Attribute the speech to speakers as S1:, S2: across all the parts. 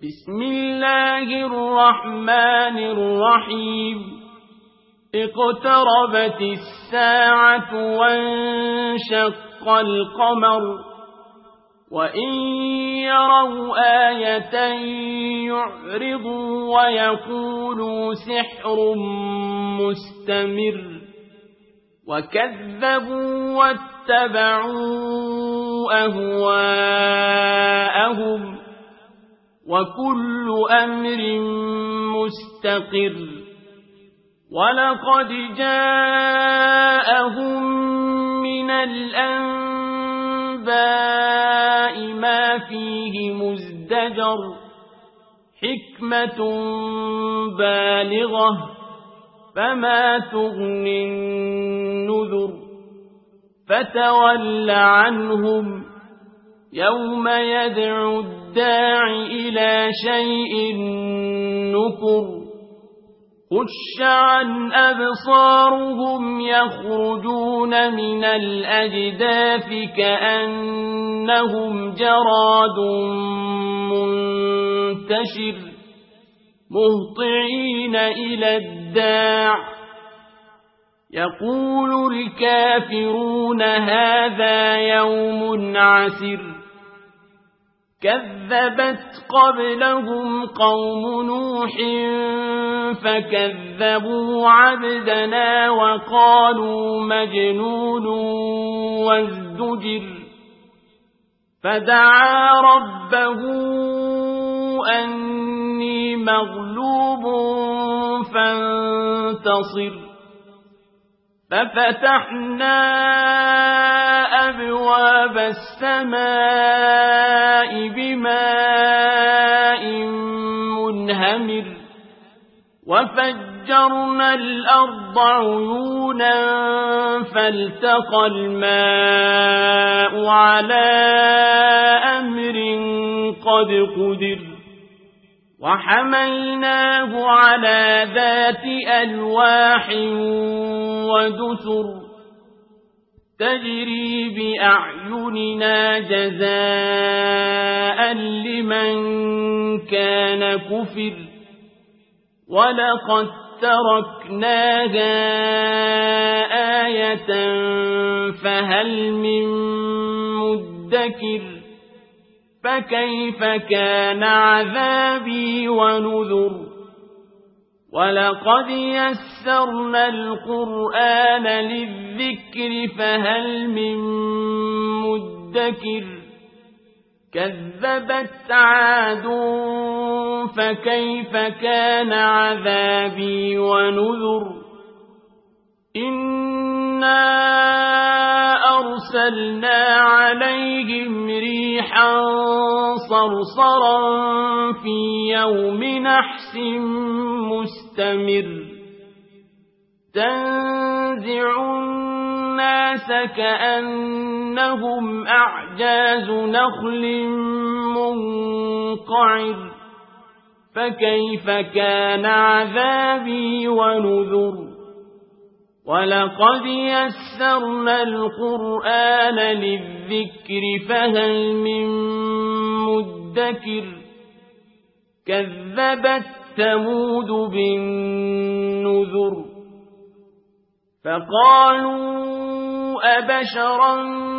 S1: بسم الله الرحمن الرحيم اقتربت الساعة وانشق القمر وإن يروا آية يعرضوا ويقولوا سحر مستمر وكذبوا واتبعوا أهواءهم وكل أمر مستقر ولقد جاءهم من الأنباء ما فيه مزدجر حكمة بالغة فما تغني النذر فتول عنهم يوم يدعو الداع إلى شيء نكر خش عن أبصارهم يخرجون من الأجداث كأنهم جراد منتشر مهطعين إلى الداع يقول الكافرون هذا يوم عسر كذبت قبلهم قوم نوح فكذبوا عبدنا وقالوا مجنون وازدجر فدعا ربه أني مغلوب فانتصر ففتحنا أبواب السماء بماء منهمر وفجرنا الأرض عيونا فالتقى الماء على أمر قد قدر وحملناه على ذات ألواح ودسر تجري بأعيننا جزاء لمن كان كفر ولقد تركناها آية فهل من مدكر فكيف كان عذابي ونذر ولقد يسرنا القرآن للذكر فهل من مدكر كذبت عاد فكيف كان عذابي ونذر إنا أرسلنا عليهم ريحا صرصرا في يوم نحس مستمر تنزع الناس كأنهم أعجاز نخل منقعر فكيف كان عذابي ونذر ولقد يسرنا القرآن للذكر فهل من مدكر كذبت ثمود بالنذر فقالوا أبشرا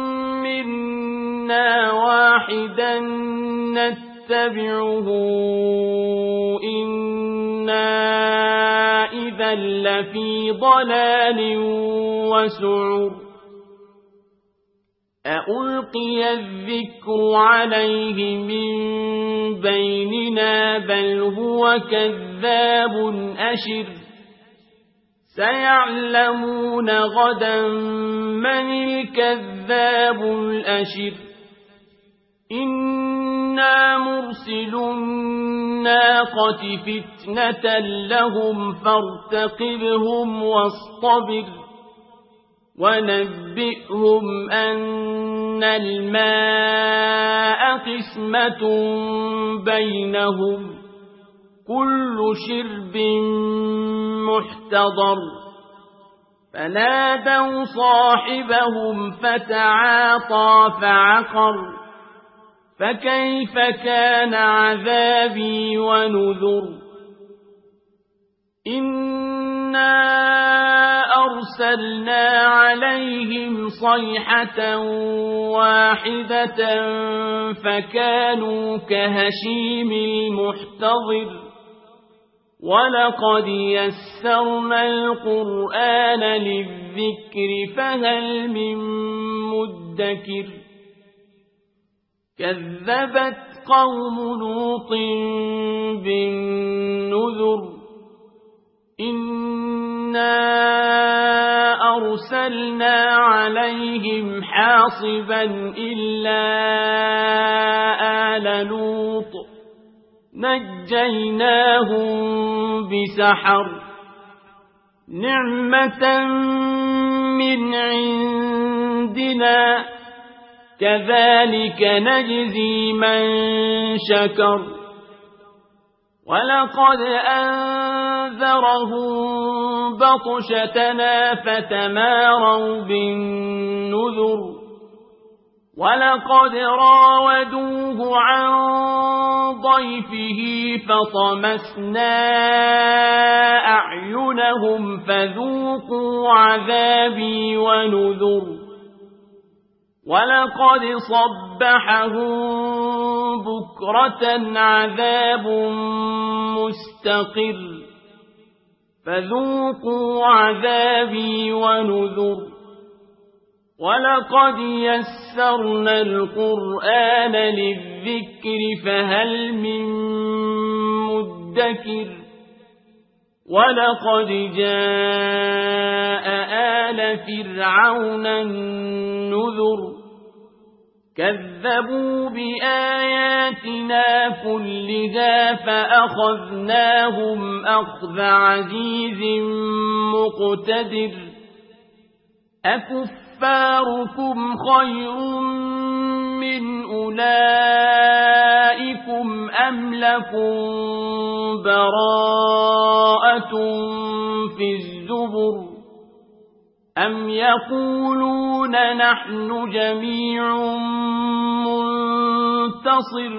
S1: منا واحدا نتبعه إنا إذا لفي ضلال وسعر أألقي الذكر عليه من بيننا بل هو كذاب أشر سيعلمون غدا من الكذاب الأشر إنا مرسل الناقة فتنة لهم فارتقبهم واصطبر ونبئهم أن الماء قسمة بينهم كل شرب محتضر فنادوا صاحبهم فتعاطى فعقر فكيف كان عذابي ونذر إنا أرسلنا عليهم صيحة واحدة فكانوا كهشيم المحتضر ولقد يسرنا القرآن للذكر فهل من مدكر كذبت قوم لوط بالنذر إنا أرسلنا عليهم حاصبا إلا آل لوط نجيناهم بسحر نعمة من عندنا كذلك نجزي من شكر ولقد أنذرهم بطشتنا فتماروا بالنذر ولقد راودوه عن ضيفه فطمسنا أعينهم فذوقوا عذابي ونذر ولقد صبحهم بكرة عذاب مستقر فذوقوا عذابي ونذر ولقد يسرنا القرآن للذكر فهل من مدكر ولقد جاء آل فرعون النذر كذبوا بآياتنا كلها فأخذناهم أخذ عزيز مقتدر أكفاركم خير من أولئكم أم لكم براءة في الزبر أم يقولون نحن جميع منتصر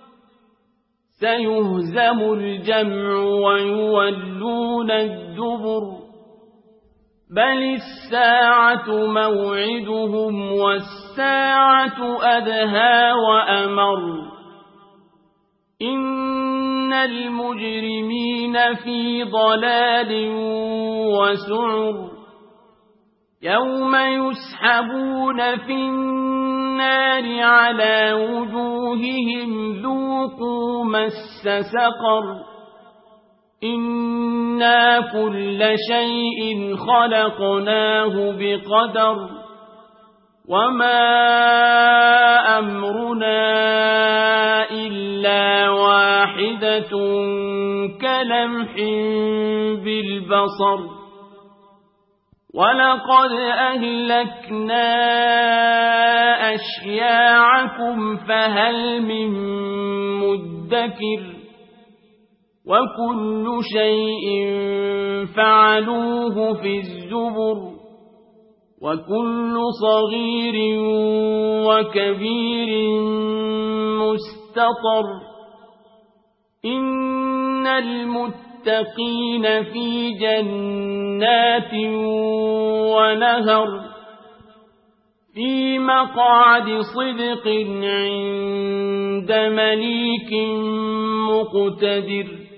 S1: سيهزم الجمع ويولون الدبر بل الساعة موعدهم والساعة أدهى وأمر إن المجرمين في ضلال وسعر يوم يسحبون في النار على وجوههم ذوقوا مس سقر إنا كل شيء خلقناه بقدر وما أمرنا إلا واحدة كلمح بالبصر ولقد أهلكنا أشياعكم فهل من مدكر وكل شيء فعلوه في الزبر وكل صغير وكبير مستطر إن المتقين في جنات ونهر في مقعد صدق عند مليك مقتدر